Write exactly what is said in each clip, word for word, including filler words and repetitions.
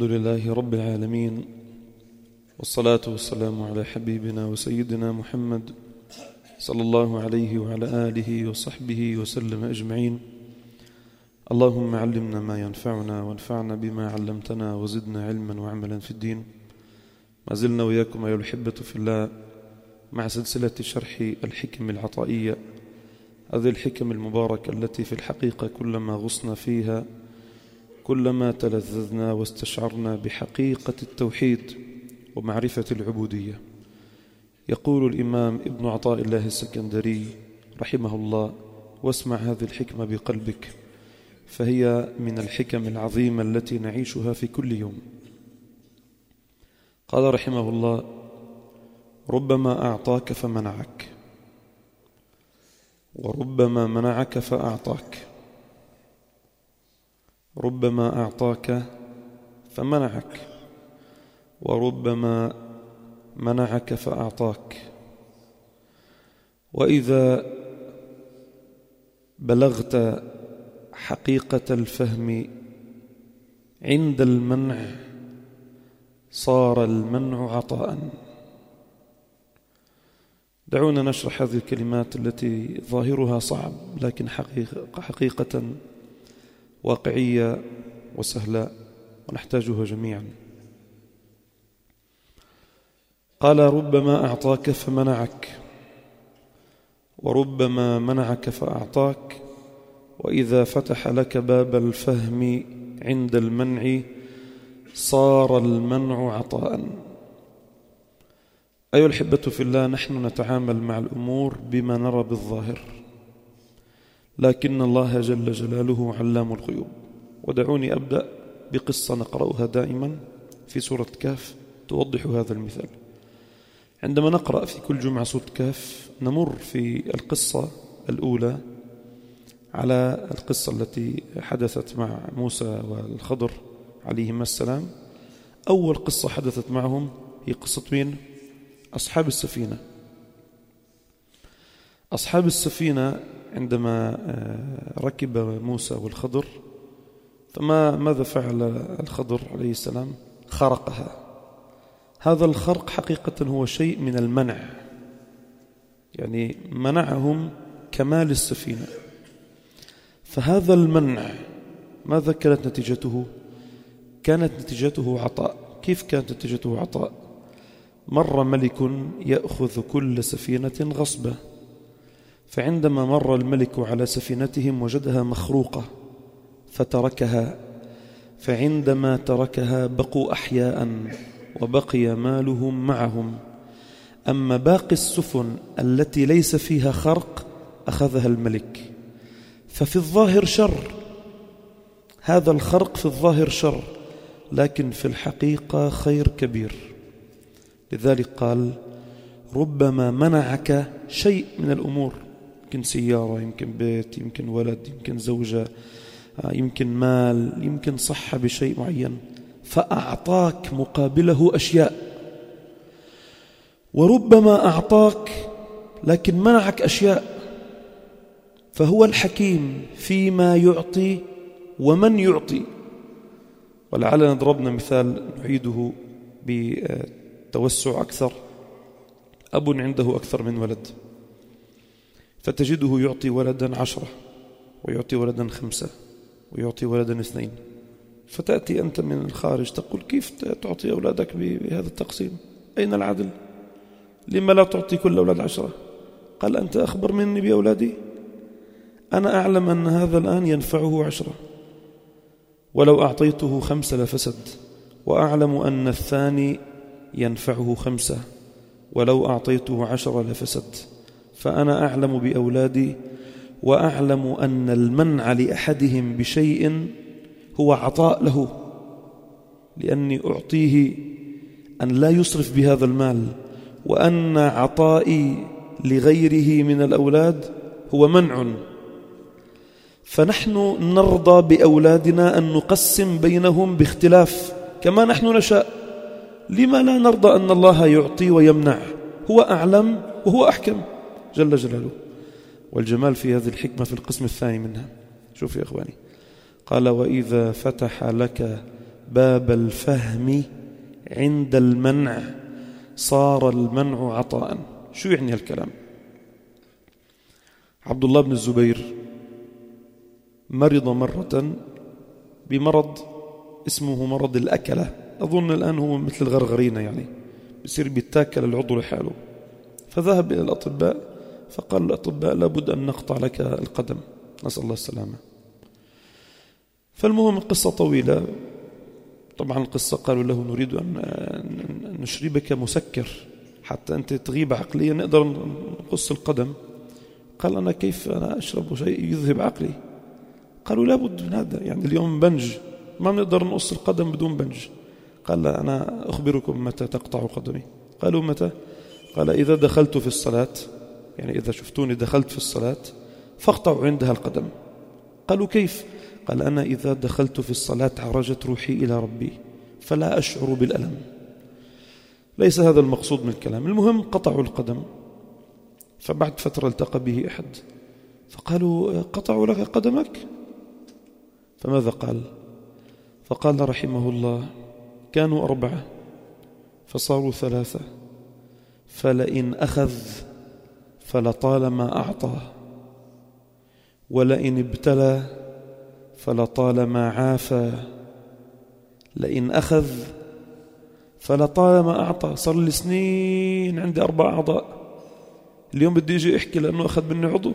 الحمد لله رب العالمين، والصلاة والسلام على حبيبنا وسيدنا محمد صلى الله عليه وعلى آله وصحبه وسلم أجمعين. اللهم علمنا ما ينفعنا وانفعنا بما علمتنا وزدنا علما وعملا في الدين. ما زلنا وإياكم أيها الأحبة في الله مع سلسلة شرح الحكم العطائية، هذه الحكم المباركة التي في الحقيقة كلما غصنا فيها كلما تلذذنا واستشعرنا بحقيقة التوحيد ومعرفة العبودية. يقول الإمام ابن عطاء الله السكندري رحمه الله: واسمع هذه الحكمة بقلبك، فهي من الحكم العظيمة التي نعيشها في كل يوم. قال رحمه الله: ربما أعطاك فمنعك، وربما منعك فأعطاك. ربما أعطاك فمنعك، وربما منعك فأعطاك. وإذا بلغت حقيقة الفهم عند المنع صار المنع عطاء. دعونا نشرح هذه الكلمات التي ظاهرها صعب لكن حقيقة, حقيقة واقعية وسهلة ونحتاجها جميعا. قال: ربما أعطاك فمنعك، وربما منعك فأعطاك. وإذا فتح لك باب الفهم عند المنع صار المنع عطاء. أيها الأحبة في الله، نحن نتعامل مع الأمور بما نرى بالظاهر، لكن الله جل جلاله علام الغيوب. ودعوني أبدأ بقصة نقرأها دائما في سورة كهف توضح هذا المثال. عندما نقرأ في كل جمعة سورة كهف نمر في القصة الأولى على القصة التي حدثت مع موسى والخضر عليهما السلام. أول قصة حدثت معهم هي قصة مين؟ أصحاب السفينة. أصحاب السفينة عندما ركب موسى والخضر، فما ماذا فعل الخضر عليه السلام؟ خرقها. هذا الخرق حقيقة هو شيء من المنع، يعني منعهم كمال السفينة. فهذا المنع ماذا كانت نتيجته؟ كانت نتيجته عطاء. كيف كانت نتيجته عطاء؟ مر ملك يأخذ كل سفينة غصبة، فعندما مر الملك على سفينتهم وجدها مخروقة فتركها، فعندما تركها بقوا أحياء وبقي مالهم معهم. أما باقي السفن التي ليس فيها خرق أخذها الملك. ففي الظاهر شر، هذا الخرق في الظاهر شر، لكن في الحقيقة خير كبير. لذلك قال: ربما منعك شيء من الأمور، يمكن سيارة، يمكن بيت، يمكن ولد، يمكن زوجة، يمكن مال، يمكن صحة بشيء معين، فأعطاك مقابله أشياء. وربما أعطاك لكن منعك أشياء. فهو الحكيم فيما يعطي ومن يعطي. ولعلنا ضربنا مثال نعيده بتوسع أكثر. أب عنده أكثر من ولد، فتجده يعطي ولدا عشرة، ويعطي ولدا خمسة، ويعطي ولدا اثنين. فتأتي أنت من الخارج تقول: كيف تعطي أولادك بهذا التقسيم؟ أين العدل؟ لما لا تعطي كل أولاد عشرة؟ قال: أنت أخبر مني بأولادي؟ أنا أعلم أن هذا الآن ينفعه عشرة، ولو أعطيته خمسة لفسد، وأعلم أن الثاني ينفعه خمسة، ولو أعطيته عشرة لفسد. فأنا أعلم بأولادي، وأعلم أن المنع لأحدهم بشيء هو عطاء له، لأني أعطيه أن لا يسرف بهذا المال، وأن عطائي لغيره من الأولاد هو منع. فنحن نرضى بأولادنا أن نقسم بينهم باختلاف كما نحن نشاء. لما لا نرضى أن الله يعطي ويمنع؟ هو أعلم وهو أحكم جل جلاله. والجمال في هذه الحكمة في القسم الثاني منها. شوف يا أخواني، قال: وإذا فتح لك باب الفهم عند المنع صار المنع عطاء. شو يعني هالكلام؟ عبد الله بن الزبير مرض مرة بمرض اسمه مرض الأكلة، أظن الآن هو مثل الغرغرينة، يعني بيصير بيتاكل العضو لحاله. فذهب إلى الأطباء فقال الأطباء لابد أن نقطع لك القدم، نسأل الله السلامة. فالمهم قصة طويلة، طبعا القصة قالوا له نريد أن نشربك مسكر حتى أنت تغيب عقليا نقدر نقص القدم. قال أنا كيف أنا أشرب شيء يذهب عقلي؟ قالوا لابد من هذا، يعني اليوم بنج ما بنقدر نقص القدم بدون بنج. قال لا أنا أخبركم متى تقطع قدمي. قالوا متى؟ قال إذا دخلت في الصلاة، يعني إذا شفتوني دخلت في الصلاة فاقطعوا عندها القدم. قالوا كيف؟ قال أنا إذا دخلت في الصلاة عرجت روحي إلى ربي فلا أشعر بالألم. ليس هذا المقصود من الكلام. المهم قطعوا القدم. فبعد فترة التقى به أحد فقالوا قطعوا لك قدمك؟ فماذا قال؟ فقال رحمه الله كانوا أربعة فصاروا ثلاثة، فلئن أخذ فلطالما أعطى، ولئن ابتلى فلطالما عافى. لئن أخذ فلطالما أعطى، صار لي سنين عندي أربع أعضاء، اليوم بدي يجي احكي لأنه أخذ مني عضو.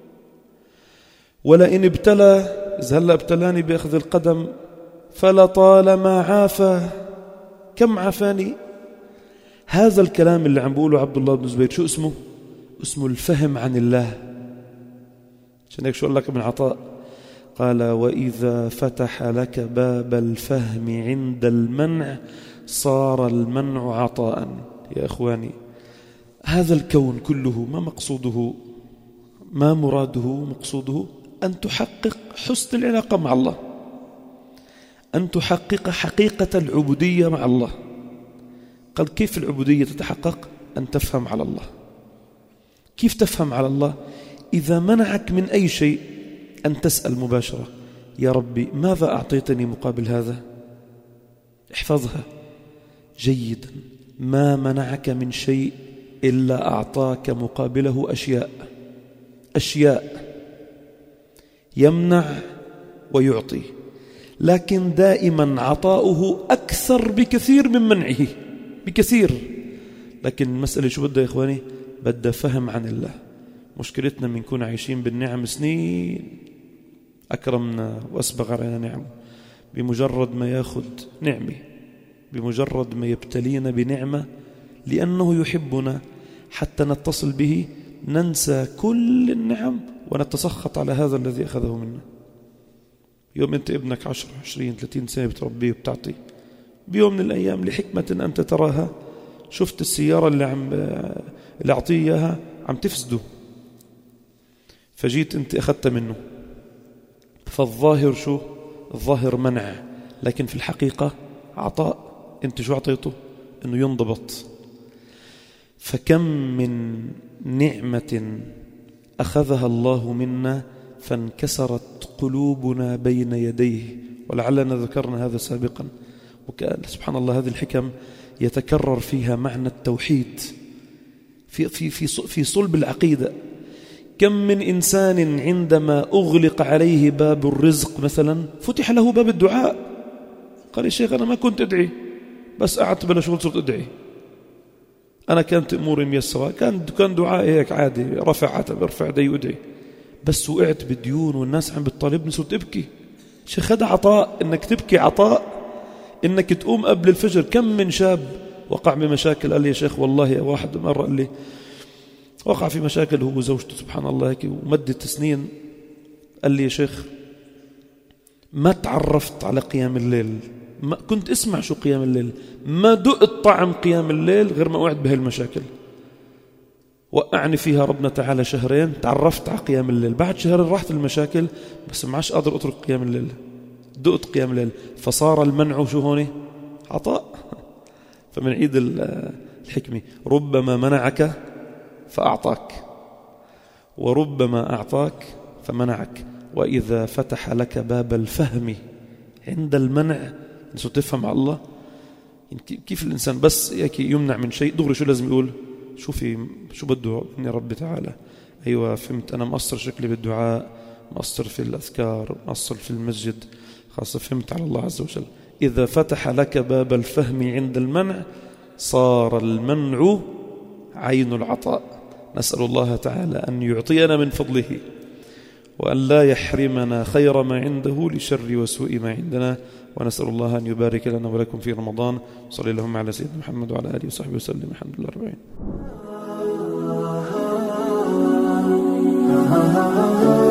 ولئن ابتلى، إذا هلأ ابتلاني بأخذ القدم فلطالما عافى، كم عافاني. هذا الكلام اللي عم بقوله عبد الله بن الزبير شو اسمه؟ اسمه الفهم عن الله. عشان هيك شو قال لك ابن عطاء؟ قال وإذا فتح لك باب الفهم عند المنع صار المنع عطاء. يا أخواني هذا الكون كله ما مقصوده، ما مراده مقصوده أن تحقق حسن العلاقة مع الله، أن تحقق حقيقة العبودية مع الله. قال كيف العبودية تتحقق؟ أن تفهم على الله. كيف تفهم على الله؟ إذا منعك من أي شيء أن تسأل مباشرة يا ربي ماذا أعطيتني مقابل هذا؟ احفظها جيدا. ما منعك من شيء إلا أعطاك مقابله أشياء أشياء يمنع ويعطي، لكن دائما عطاؤه أكثر بكثير من منعه بكثير. لكن المسألة شو بدها يا إخواني؟ بدها فهم عن الله. مشكلتنا بنكون عايشين بالنعم سنين، أكرمنا وأسبغ علينا نعمه، بمجرد ما ياخذ نعمة، بمجرد ما يبتلينا بنعمة لأنه يحبنا حتى نتصل به، ننسى كل النعم ونتسخط على هذا الذي أخذه منا. يوم أنت ابنك عشر عشرين ثلاثين سنة بتربيه وبتعطيه، بيوم من الأيام لحكمة أنت تراها شفت السيارة اللي عم اللي أعطيه إياها عم تفسده، فجيت أنت أخذت منه. فالظاهر شو؟ الظاهر منع، لكن في الحقيقة عطاء. أنت شو أعطيته؟ أنه ينضبط. فكم من نعمة أخذها الله منا فانكسرت قلوبنا بين يديه، ولعلنا ذكرنا هذا سابقا. وكان سبحان الله هذه الحكم يتكرر فيها معنى التوحيد في في في في صلب العقيدة. كم من إنسان عندما أغلق عليه باب الرزق مثلا فتح له باب الدعاء. قال يا شيخ أنا ما كنت أدعي، بس قعدت بلا شغل صرت أدعي، أنا كانت أموري ميسرة، كان كان دعاء هيك عادي، رفع عتب رفع يدي وأدعي، بس وقعت بالديون والناس عم بتطالبني صرت أبكي. شيخ هذا عطاء، إنك تبكي عطاء، إنك تقوم قبل الفجر. كم من شاب وقع بمشاكل قال لي يا شيخ والله واحد مرة قال لي وقع في مشاكل هو وزوجته سبحان الله هيك ومدة سنين، قال لي يا شيخ ما تعرفت على قيام الليل، ما كنت اسمع شو قيام الليل، ما دقت طعم قيام الليل غير ما وقعت بهالمشاكل. وقعني فيها ربنا تعالى شهرين، تعرفت على قيام الليل، بعد شهرين راحت المشاكل بس ما عادش قادر أترك قيام الليل، دقت قيام الليل. فصار المنع شو هوني؟ عطاء. فمن عيد الحكمة ربما منعك فأعطاك، وربما أعطاك فمنعك. وإذا فتح لك باب الفهم عند المنع الناس تفهم على الله. كيف الإنسان بس يمنع من شيء دغري شو لازم يقول؟ شو في شو بده مني ربي تعالى؟ أيوة فهمت، أنا مقصر شكلي بالدعاء، مقصر في الأذكار، مقصر في المسجد، خاصة فهمت على الله عز وجل. إذا فتح لك باب الفهم عند المنع صار المنع عين العطاء. نسأل الله تعالى أن يعطينا من فضله وأن لا يحرمنا خير ما عنده لشر وسوء ما عندنا. ونسأل الله أن يبارك لنا ولكم في رمضان. صلى اللهم على سيدنا محمد وعلى آله وصحبه وسلم. الحمد لله رب العالمين.